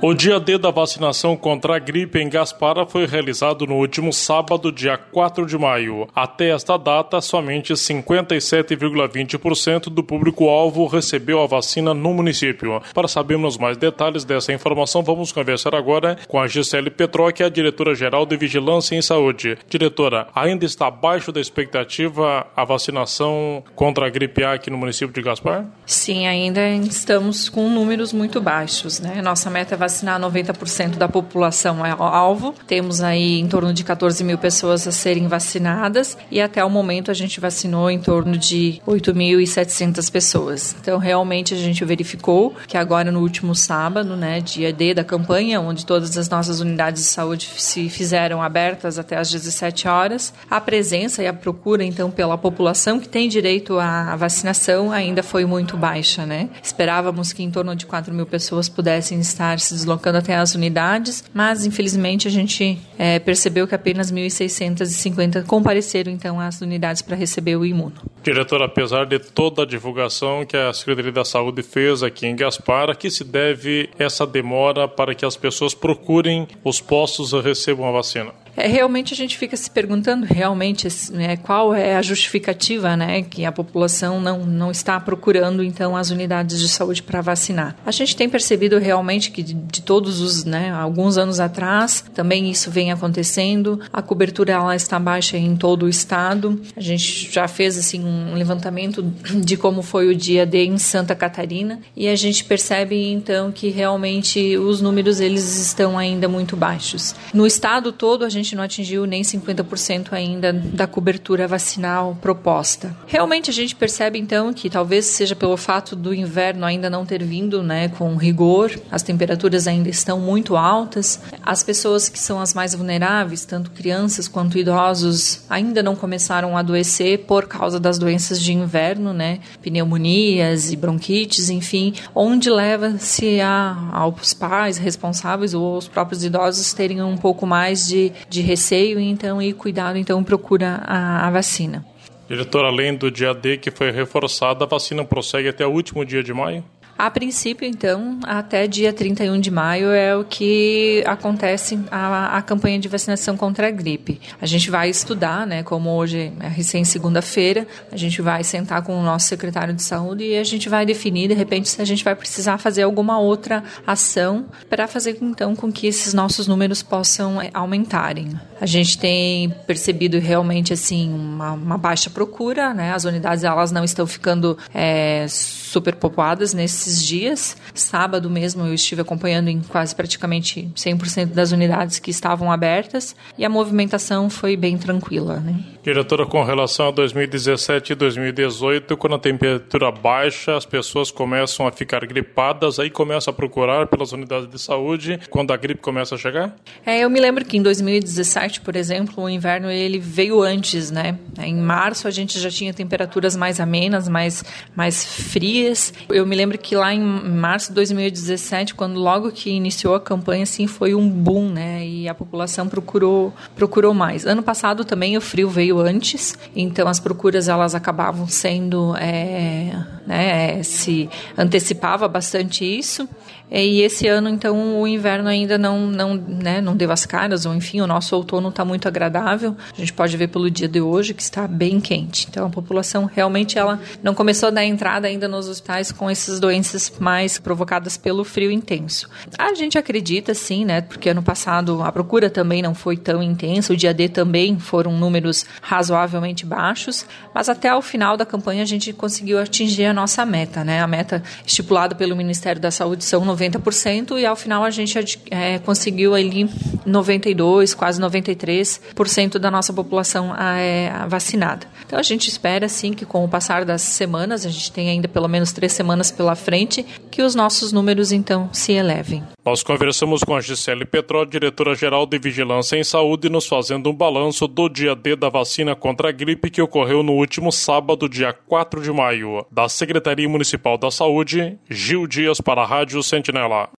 O dia D da vacinação contra a gripe em Gaspar foi realizado no último sábado, dia 4 de maio. Até esta data, somente 57,20% do público-alvo recebeu a vacina no município. Para sabermos mais detalhes dessa informação, vamos conversar agora com a Gisele Petró, que é a diretora-geral de Vigilância em Saúde. Diretora, ainda está abaixo da expectativa a vacinação contra a gripe A aqui no município de Gaspar? Sim, ainda estamos com números muito baixos, né? Nossa meta é vacinar 90% da população alvo. Temos aí em torno de 14 mil pessoas a serem vacinadas e até o momento a gente vacinou em torno de 8.700 pessoas. Então, realmente a gente verificou que agora no último sábado, né, dia D da campanha, onde todas as nossas unidades de saúde se fizeram abertas até às 17 horas, a presença e a procura, então, pela população que tem direito à vacinação ainda foi muito baixa, né? Esperávamos que em torno de 4 mil pessoas pudessem estar se deslocando até as unidades, mas infelizmente a gente percebeu que apenas 1.650 compareceram então às unidades para receber o imuno. Diretor, apesar de toda a divulgação que a Secretaria da Saúde fez aqui em Gaspar, a que se deve essa demora para que as pessoas procurem os postos e recebam a vacina? Realmente a gente fica se perguntando realmente, né, qual é a justificativa, né, que a população não está procurando então as unidades de saúde para vacinar. A gente tem percebido realmente que de todos os, né, alguns anos atrás, também isso vem acontecendo. A cobertura ela está baixa em todo o estado. A gente já fez assim um levantamento de como foi o dia D em Santa Catarina e a gente percebe então que realmente os números eles estão ainda muito baixos. No estado todo a gente não atingiu nem 50% ainda da cobertura vacinal proposta. Realmente a gente percebe então que talvez seja pelo fato do inverno ainda não ter vindo, né, com rigor, as temperaturas ainda estão muito altas, as pessoas que são as mais vulneráveis, tanto crianças quanto idosos, ainda não começaram a adoecer por causa das doenças de inverno, né, pneumonias e bronquites, enfim, onde leva-se aos pais responsáveis ou aos próprios idosos terem um pouco mais de receio então, e cuidado, então procura a vacina. Diretor, além do dia D que foi reforçado, a vacina prossegue até o último dia de maio? A princípio, então, até dia 31 de maio é o que acontece a campanha de vacinação contra a gripe. A gente vai estudar, né, como hoje é recém segunda-feira, a gente vai sentar com o nosso secretário de saúde e a gente vai definir, de repente, se a gente vai precisar fazer alguma outra ação para fazer, então, com que esses nossos números possam aumentarem. A gente tem percebido realmente, assim, uma baixa procura, né, as unidades, elas não estão ficando superpopuadas nesses dias. Sábado mesmo eu estive acompanhando em quase praticamente 100% das unidades que estavam abertas e a movimentação foi bem tranquila, né? Diretora, com relação a 2017 e 2018, quando a temperatura baixa, as pessoas começam a ficar gripadas, aí começam a procurar pelas unidades de saúde, quando a gripe começa a chegar? Eu me lembro que em 2017, por exemplo, o inverno ele veio antes, né? Em março a gente já tinha temperaturas mais amenas, mais frias. Eu me lembro que lá em março de 2017, quando logo que iniciou a campanha, assim, foi um boom, né? E a população procurou mais. Ano passado também o frio veio antes, então as procuras elas acabavam sendo, se antecipava bastante isso. E esse ano, então, o inverno ainda não deu as caras, ou enfim, o nosso outono está muito agradável. A gente pode ver pelo dia de hoje que está bem quente. Então, a população realmente ela não começou a dar entrada ainda nos hospitais com essas doenças mais provocadas pelo frio intenso. A gente acredita, sim, né, porque ano passado a procura também não foi tão intensa, o dia D também foram números razoavelmente baixos, mas até o final da campanha a gente conseguiu atingir a nossa meta, né? A meta estipulada pelo Ministério da Saúde são 90% e ao final a gente conseguiu ali 92%, quase 93% da nossa população vacinada. Então a gente espera sim que com o passar das semanas, a gente tem ainda pelo menos 3 semanas pela frente, que os nossos números então se elevem. Nós conversamos com a Gisele Petró, diretora-geral de Vigilância em Saúde, nos fazendo um balanço do dia D da vacina contra a gripe que ocorreu no último sábado, dia 4 de maio. Da Secretaria Municipal da Saúde, Gil Dias para a Rádio Sentinela.